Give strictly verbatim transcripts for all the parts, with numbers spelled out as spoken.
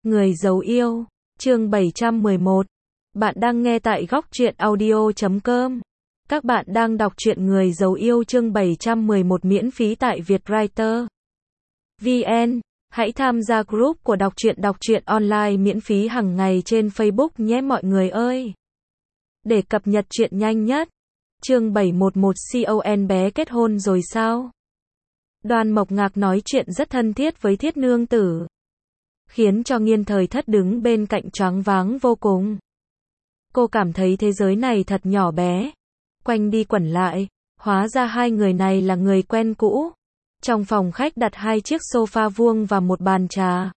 Người giấu yêu, chương bảy trăm mười một. Bạn đang nghe tại góc truyện audio chấm com. Các bạn đang đọc truyện Người giấu yêu chương bảy trăm mười một miễn phí tại Vietwriter vê en. Hãy tham gia group của đọc truyện đọc truyện online miễn phí hàng ngày trên Facebook nhé mọi người ơi. Để cập nhật truyện nhanh nhất. Chương bảy trăm mười một con bé kết hôn rồi sao? Đoan Mộc Ngạc nói chuyện rất thân thiết với Thiết Nương Tử, khiến cho Nghiên Thời Thất đứng bên cạnh choáng váng vô cùng. Cô cảm thấy thế giới này thật nhỏ bé, quanh đi quẩn lại, hóa ra hai người này là người quen cũ. Trong phòng khách đặt hai chiếc sofa vuông và một bàn trà.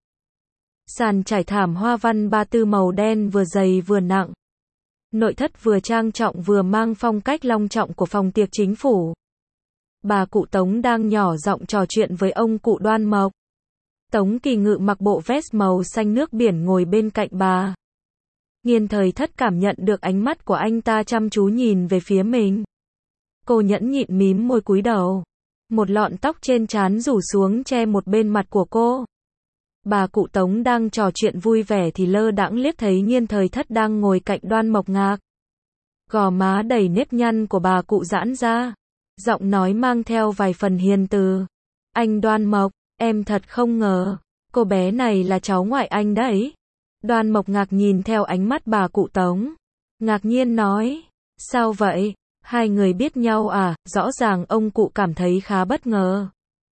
Sàn trải thảm hoa văn ba tư màu đen vừa dày vừa nặng. Nội thất vừa trang trọng vừa mang phong cách long trọng của phòng tiệc chính phủ. Bà cụ Tống đang nhỏ giọng trò chuyện với ông cụ Đoan Mộc. Tống Kỳ Ngự mặc bộ vest màu xanh nước biển ngồi bên cạnh bà. Nghiên Thời Thất cảm nhận được ánh mắt của anh ta chăm chú nhìn về phía mình. Cô nhẫn nhịn mím môi cúi đầu. Một lọn tóc trên trán rủ xuống che một bên mặt của cô. Bà cụ Tống đang trò chuyện vui vẻ thì lơ đãng liếc thấy Nghiên Thời Thất đang ngồi cạnh Đoan Mộc Ngạc. Gò má đầy nếp nhăn của bà cụ giãn ra. Giọng nói mang theo vài phần hiền từ. Anh Đoan Mộc, em thật không ngờ, cô bé này là cháu ngoại anh đấy. Đoan Mộc Ngạc nhìn theo ánh mắt bà cụ Tống. Ngạc nhiên nói, sao vậy? Hai người biết nhau à? Rõ ràng ông cụ cảm thấy khá bất ngờ.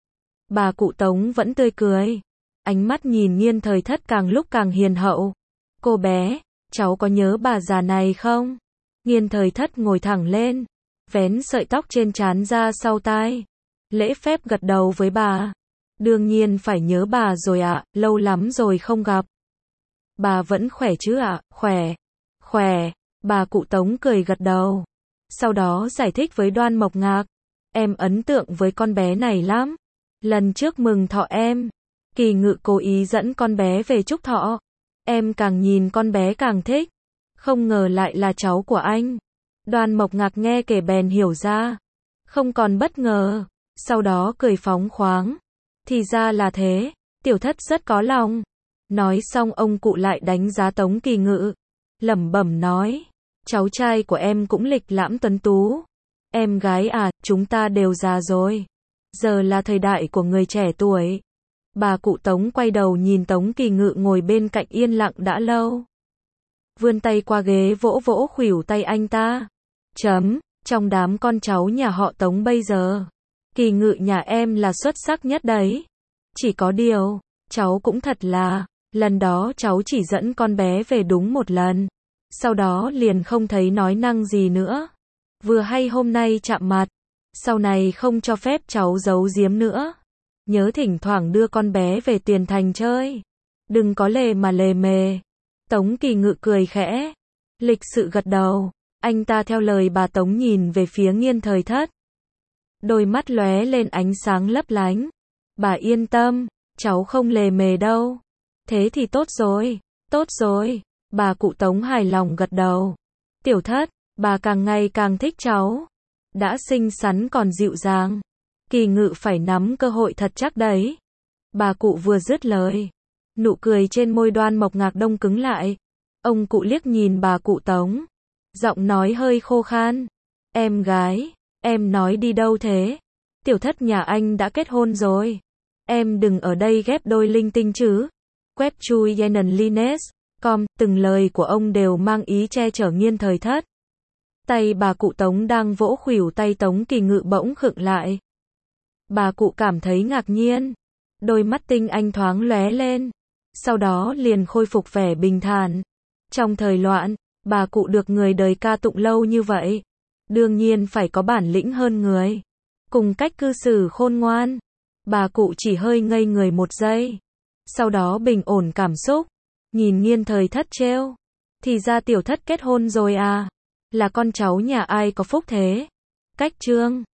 Bà cụ Tống vẫn tươi cười. Ánh mắt nhìn Nghiên Thời Thất càng lúc càng hiền hậu. Cô bé, cháu có nhớ bà già này không? Nghiên Thời Thất ngồi thẳng lên, vén sợi tóc trên trán ra sau tai. Lễ phép gật đầu với bà. Đương nhiên phải nhớ bà rồi ạ, à, lâu lắm rồi không gặp. Bà vẫn khỏe chứ ạ? À? Khỏe. Khỏe. Bà cụ Tống cười gật đầu. Sau đó giải thích với Đoan Mộc Ngạc. Em ấn tượng với con bé này lắm. Lần trước mừng thọ em, Kỳ Ngự cố ý dẫn con bé về chúc thọ. Em càng nhìn con bé càng thích. Không ngờ lại là cháu của anh. Đoan Mộc Ngạc nghe kể bèn hiểu ra. Không còn bất ngờ. Sau đó cười phóng khoáng. Thì ra là thế. Tiểu Thất rất có lòng. Nói xong ông cụ lại đánh giá Tống Kỳ Ngự. Lẩm bẩm nói. Cháu trai của em cũng lịch lãm tuấn tú. Em gái à, chúng ta đều già rồi. Giờ là thời đại của người trẻ tuổi. Bà cụ Tống quay đầu nhìn Tống Kỳ Ngự ngồi bên cạnh yên lặng đã lâu. Vươn tay qua ghế vỗ vỗ khuỷu tay anh ta. Chấm, trong đám con cháu nhà họ Tống bây giờ, Kỳ Ngự nhà em là xuất sắc nhất đấy. Chỉ có điều, cháu cũng thật là, lần đó cháu chỉ dẫn con bé về đúng một lần. Sau đó liền không thấy nói năng gì nữa. Vừa hay hôm nay chạm mặt. Sau này không cho phép cháu giấu giếm nữa. Nhớ thỉnh thoảng đưa con bé về Tiền Thành chơi. Đừng có lề mà lề mề. Tống Kỳ Ngự cười khẽ. Lịch sự gật đầu. Anh ta theo lời bà Tống nhìn về phía Nghiên Thời Thất. Đôi mắt lóe lên ánh sáng lấp lánh. Bà yên tâm, cháu không lề mề đâu. Thế thì tốt rồi, tốt rồi. Bà cụ Tống hài lòng gật đầu. Tiểu Thất, bà càng ngày càng thích cháu. Đã xinh xắn còn dịu dàng. Kỳ Ngự phải nắm cơ hội thật chắc đấy. Bà cụ vừa dứt lời. Nụ cười trên môi Đoan Mộc Ngạc đông cứng lại. Ông cụ liếc nhìn bà cụ Tống. Giọng nói hơi khô khan. Em gái, em nói đi đâu thế? Tiểu Thất nhà anh đã kết hôn rồi. Em đừng ở đây ghép đôi linh tinh chứ. Web chui Yenan Lines. Com, từng lời của ông đều mang ý che chở Nghiên Thời Thất. Tay bà cụ Tống đang vỗ khuỷu tay Tống Kỳ Ngự bỗng khựng lại. Bà cụ cảm thấy ngạc nhiên. Đôi mắt tinh anh thoáng lóe lên. Sau đó liền khôi phục vẻ bình thản. Trong thời loạn, bà cụ được người đời ca tụng lâu như vậy. Đương nhiên phải có bản lĩnh hơn người. Cùng cách cư xử khôn ngoan. Bà cụ chỉ hơi ngây người một giây. Sau đó bình ổn cảm xúc. Nhìn Nghiên Thời Thất trêu. Thì ra Tiểu Thất kết hôn rồi à? Là con cháu nhà ai có phúc thế? Cách chương.